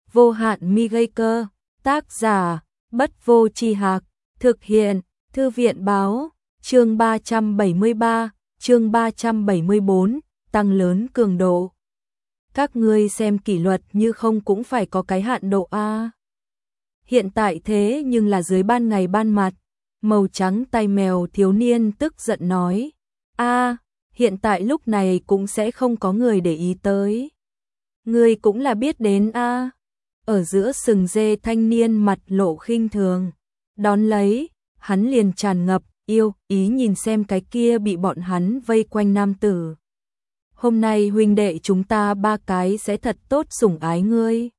Vô hạn mi gây cơ, tác giả, Bất Vô Tri Hạc, thực hiện, Thư viện báo, chương 373, chương 374, tăng lớn cường độ. Các ngươi xem kỷ luật như không cũng phải có cái hạn độ a. Hiện tại thế nhưng là dưới ban ngày ban mặt, màu trắng tai mèo thiếu niên tức giận nói, hiện tại lúc này cũng sẽ không có người để ý tới. Ngươi cũng là biết đến a. Ở giữa sừng dê thanh niên mặt lộ khinh thường, đón lấy, hắn liền tràn ngập yêu ý nhìn xem cái kia bị bọn hắn vây quanh nam tử. Hôm nay huynh đệ chúng ta ba cái sẽ thật tốt sủng ái ngươi.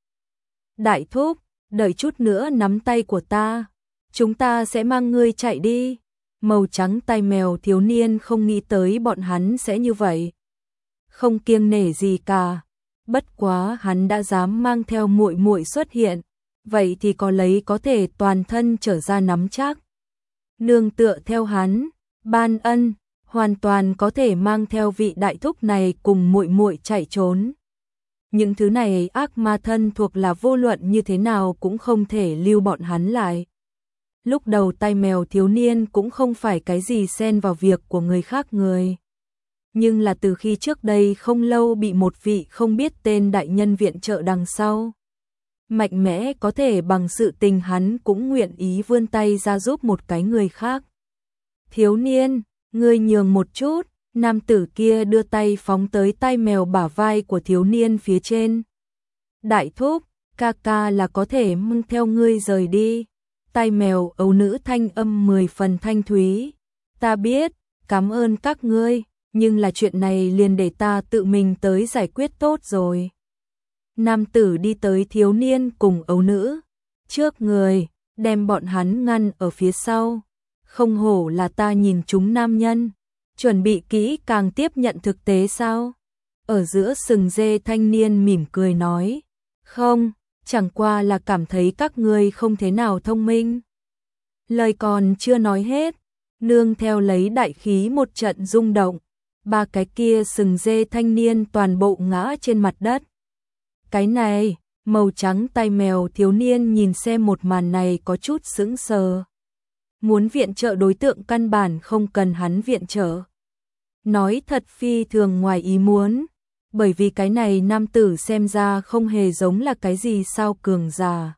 Đại thúc, đợi chút nữa nắm tay của ta, chúng ta sẽ mang ngươi chạy đi. Màu trắng tai mèo thiếu niên không nghĩ tới bọn hắn sẽ như vậy. Không kiêng nể gì cả, bất quá hắn đã dám mang theo muội muội xuất hiện, vậy thì có lấy có thể toàn thân trở ra nắm chắc. Nương tựa theo hắn, ban ân, hoàn toàn có thể mang theo vị đại thúc này cùng muội muội chạy trốn. Những thứ này ác ma thân thuộc là vô luận như thế nào cũng không thể lưu bọn hắn lại. Lúc đầu tai mèo thiếu niên cũng không phải cái gì xen vào việc của người khác người. Nhưng là từ khi trước đây không lâu bị một vị không biết tên đại nhân viện trợ đằng sau. Mạnh mẽ có thể bằng sự tình hắn cũng nguyện ý vươn tay ra giúp một cái người khác. Thiếu niên, ngươi nhường một chút, nam tử kia đưa tay phóng tới tai mèo bả vai của thiếu niên phía trên. Đại thúc, ca ca là có thể mang theo ngươi rời đi. Tai mèo ấu nữ thanh âm 10 phần thanh thúy. Ta biết, cảm ơn các ngươi, nhưng là chuyện này liền để ta tự mình tới giải quyết tốt rồi. Nam tử đi tới thiếu niên cùng ấu nữ trước người, đem bọn hắn ngăn ở phía sau. Không hổ là ta nhìn chúng nam nhân, chuẩn bị kỹ càng tiếp nhận thực tế sao? Ở giữa sừng dê thanh niên mỉm cười nói, không, chẳng qua là cảm thấy các ngươi không thế nào thông minh. Lời còn chưa nói hết, nương theo lấy đại khí một trận rung động, ba cái kia sừng dê thanh niên toàn bộ ngã trên mặt đất. Cái này, màu trắng tai mèo thiếu niên nhìn xem một màn này có chút sững sờ. Muốn viện trợ đối tượng căn bản không cần hắn viện trợ. Nói thật phi thường ngoài ý muốn, bởi vì cái này nam tử xem ra không hề giống là cái gì sao cường giả.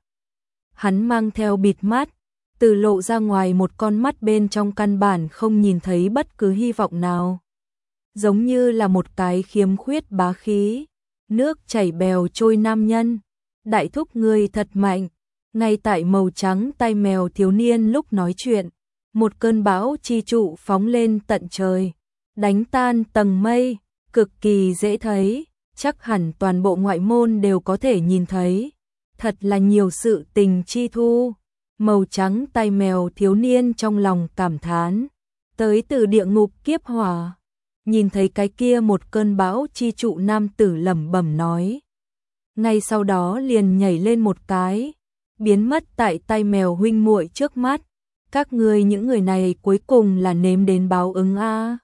Hắn mang theo bịt mắt, từ lộ ra ngoài một con mắt bên trong căn bản không nhìn thấy bất cứ hy vọng nào. Giống như là một cái khiếm khuyết bá khí, nước chảy bèo trôi nam nhân. Đại thúc ngươi thật mạnh. Ngay tại màu trắng tai mèo thiếu niên lúc nói chuyện, một cơn bão chi trụ phóng lên tận trời, đánh tan tầng mây, cực kỳ dễ thấy, chắc hẳn toàn bộ ngoại môn đều có thể nhìn thấy. Thật là nhiều sự tình chi thu. Màu trắng tai mèo thiếu niên trong lòng cảm thán, tới từ địa ngục kiếp hỏa. Nhìn thấy cái kia một cơn bão chi trụ nam tử lẩm bẩm nói. Ngay sau đó liền nhảy lên một cái, biến mất tại tai mèo huynh muội trước mắt. Các ngươi những người này cuối cùng là nếm đến báo ứng a.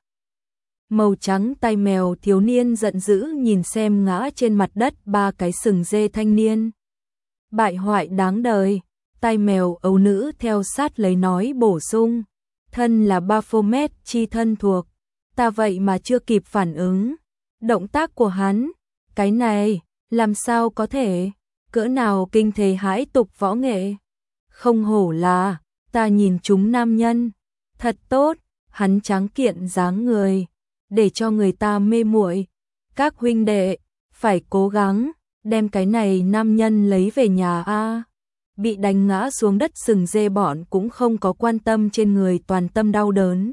Màu trắng tai mèo thiếu niên giận dữ nhìn xem ngã trên mặt đất ba cái sừng dê thanh niên. Bại hoại đáng đời. Tai mèo ấu nữ theo sát lấy nói bổ sung, thân là Baphomet chi thân thuộc, ta vậy mà chưa kịp phản ứng. Động tác của hắn, cái này, làm sao có thể, cỡ nào kinh thế hãi tục võ nghệ. Không hổ là, ta nhìn chúng nam nhân, thật tốt, hắn tráng kiện dáng người, để cho người ta mê muội. Các huynh đệ, phải cố gắng, đem cái này nam nhân lấy về nhà a. Bị đánh ngã xuống đất sừng dê bọn cũng không có quan tâm trên người toàn tâm đau đớn.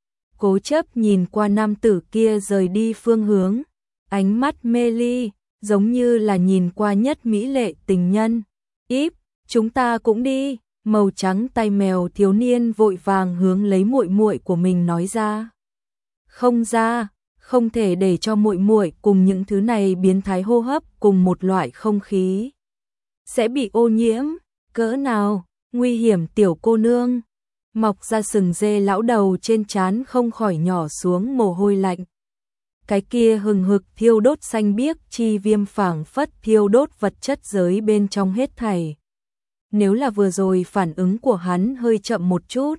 Cố chấp nhìn qua nam tử kia rời đi phương hướng, ánh mắt mê ly, giống như là nhìn qua nhất mỹ lệ tình nhân. Íp, chúng ta cũng đi. Màu trắng tai mèo thiếu niên vội vàng hướng lấy muội muội của mình nói ra. Không ra, không thể để cho muội muội cùng những thứ này biến thái hô hấp cùng một loại không khí. Sẽ bị ô nhiễm, cỡ nào, nguy hiểm tiểu cô nương. Mọc ra sừng dê lão đầu trên trán không khỏi nhỏ xuống mồ hôi lạnh. cái kia hừng hực thiêu đốt xanh biếc chi viêm phảng phất thiêu đốt vật chất giới bên trong hết thảy. Nếu là vừa rồi phản ứng của hắn hơi chậm một chút,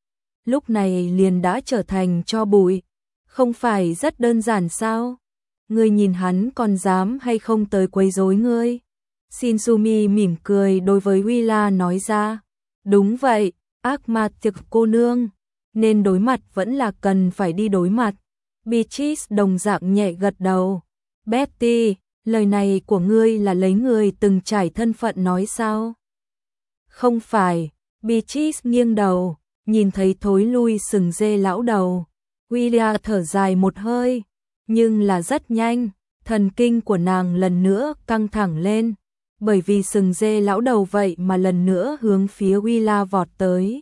lúc này liền đã trở thành tro bụi, không phải rất đơn giản sao? Ngươi nhìn hắn còn dám hay không tới quấy rối ngươi? Shinsumi mỉm cười đối với Willa nói ra, đúng vậy, ác ma tiệc cô nương, nên đối mặt vẫn là cần phải đi đối mặt. Beatrice đồng dạng nhẹ gật đầu. Betty, lời này của ngươi là lấy người từng trải thân phận nói sao? Không phải, Beatrice nghiêng đầu, nhìn thấy thối lui sừng dê lão đầu. Willia thở dài một hơi, nhưng là rất nhanh, thần kinh của nàng lần nữa căng thẳng lên, bởi vì sừng dê lão đầu vậy mà lần nữa hướng phía Willa vọt tới.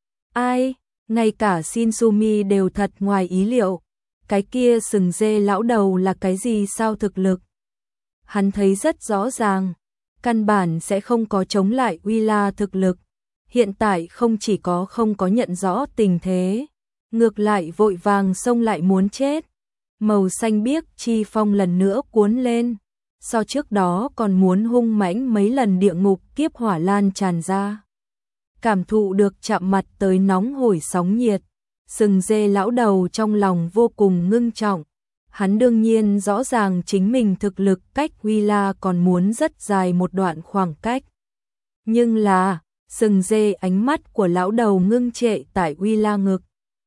Ai, ngay cả Shinsumi đều thật ngoài ý liệu, cái kia sừng dê lão đầu là cái gì sao thực lực? Hắn thấy rất rõ ràng, căn bản sẽ không có chống lại Willa thực lực, hiện tại không chỉ có không có nhận rõ tình thế, ngược lại vội vàng xông lại muốn chết. Màu xanh biếc chi phong lần nữa cuốn lên, so trước đó còn muốn hung mãnh mấy lần địa ngục kiếp hỏa lan tràn ra. Cảm thụ được chạm mặt tới nóng hổi sóng nhiệt, sừng dê lão đầu trong lòng vô cùng ngưng trọng. Hắn đương nhiên rõ ràng chính mình thực lực cách Willa còn muốn rất dài một đoạn khoảng cách. Nhưng là, sừng dê ánh mắt của lão đầu ngưng trệ tại Willa ngực.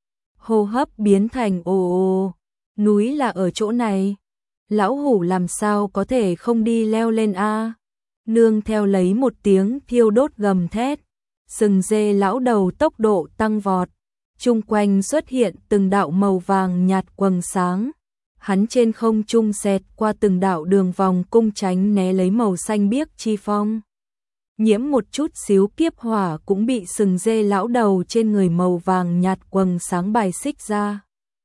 Hô hấp biến thành ồ ồ, núi là ở chỗ này. Lão hủ làm sao có thể không đi leo lên a? Nương theo lấy một tiếng thiêu đốt gầm thét, sừng dê lão đầu tốc độ tăng vọt, chung quanh xuất hiện từng đạo màu vàng nhạt quầng sáng. Hắn trên không trung xẹt qua từng đạo đường vòng cung tránh né lấy màu xanh biếc chi phong. Nhiễm một chút xíu kiếp hỏa cũng bị sừng dê lão đầu trên người màu vàng nhạt quầng sáng bài xích ra.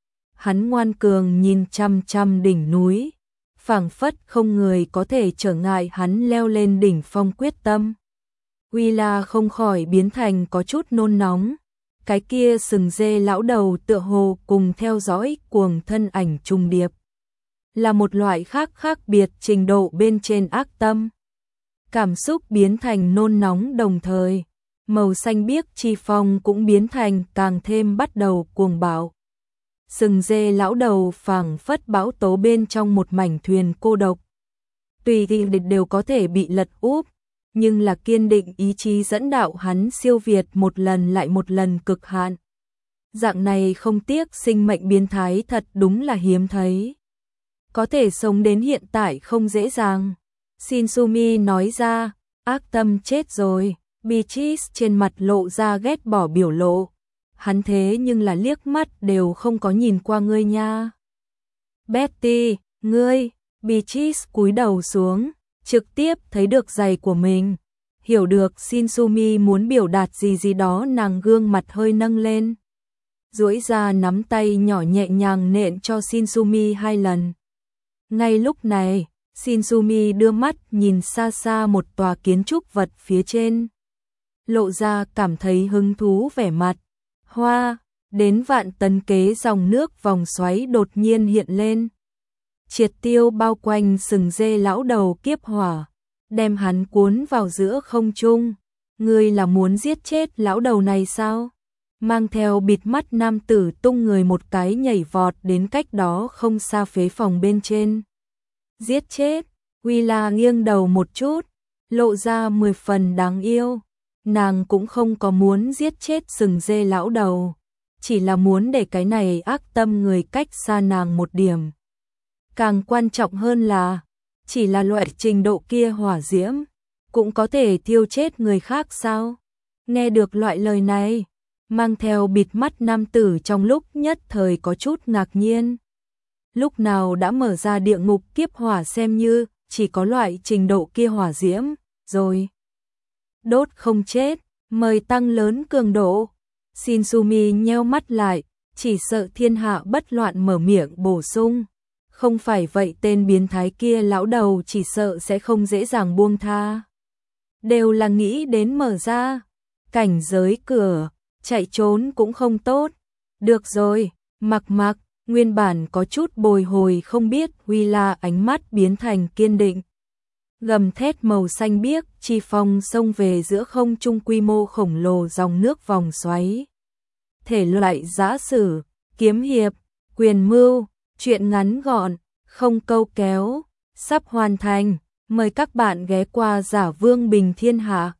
Hắn ngoan cường nhìn chăm chăm đỉnh núi, phảng phất không người có thể trở ngại hắn leo lên đỉnh phong quyết tâm. Willa không khỏi biến thành có chút nôn nóng, cái kia sừng dê lão đầu tựa hồ cùng theo dõi cuồng thân ảnh trùng điệp. Là một loại khác biệt trình độ bên trên ác tâm. Cảm xúc biến thành nôn nóng đồng thời, màu xanh biếc chi phong cũng biến thành càng thêm bắt đầu cuồng bạo. Sừng dê lão đầu phảng phất bão tố bên trong một mảnh thuyền cô độc. Tùy thì đều có thể bị lật úp, nhưng là kiên định ý chí dẫn đạo hắn siêu việt một lần lại một lần cực hạn. Dạng này không tiếc sinh mệnh biến thái thật đúng là hiếm thấy. Có thể sống đến hiện tại không dễ dàng. Shinsumi nói ra, ác tâm chết rồi. Beatrice trên mặt lộ ra ghét bỏ biểu lộ. Hắn thế nhưng là liếc mắt đều không có nhìn qua ngươi nha. Betty, ngươi, Beatrice cúi đầu xuống, trực tiếp thấy được giày của mình. Hiểu được Shinsumi muốn biểu đạt gì đó, nàng gương mặt hơi nâng lên. Duỗi ra nắm tay nhỏ nhẹ nhàng nện cho Shinsumi 2 lần. Ngay lúc này, Shinsumi đưa mắt nhìn xa xa một tòa kiến trúc vật phía trên. Lộ ra cảm thấy hứng thú vẻ mặt. Hoa, đến vạn tấn kế dòng nước vòng xoáy đột nhiên hiện lên. Triệt tiêu bao quanh sừng dê lão đầu kiếp hỏa, đem hắn cuốn vào giữa không trung. Ngươi là muốn giết chết lão đầu này sao? Mang theo bịt mắt nam tử tung người một cái nhảy vọt đến cách đó không xa phế phòng bên trên. Giết chết, Willa nghiêng đầu một chút, lộ ra 10 phần đáng yêu. Nàng cũng không có muốn giết chết sừng dê lão đầu, chỉ là muốn để cái này ác tâm người cách xa nàng một điểm. Càng quan trọng hơn là, chỉ là loại trình độ kia hỏa diễm, cũng có thể thiêu chết người khác sao? Nghe được loại lời này, mang theo bịt mắt nam tử trong lúc nhất thời có chút ngạc nhiên. Lúc nào đã mở ra địa ngục kiếp hỏa xem như chỉ có loại trình độ kia hỏa diễm, rồi. Đốt không chết, mời tăng lớn cường độ. Shinsumi nheo mắt lại, chỉ sợ thiên hạ bất loạn mở miệng bổ sung. Không phải vậy tên biến thái kia lão đầu chỉ sợ sẽ không dễ dàng buông tha. Đều là nghĩ đến mở ra. Cảnh giới cửa, chạy trốn cũng không tốt. Được rồi, mặc, nguyên bản có chút bồi hồi không biết Huy La ánh mắt biến thành kiên định. Gầm thét màu xanh biếc, chi phong xông về giữa không trung, quy mô khổng lồ dòng nước vòng xoáy. Thể loại giã sử, kiếm hiệp, quyền mưu, truyện ngắn gọn, không câu kéo, sắp hoàn thành. Mời các bạn ghé qua Giả Vương Bình Thiên Hạ.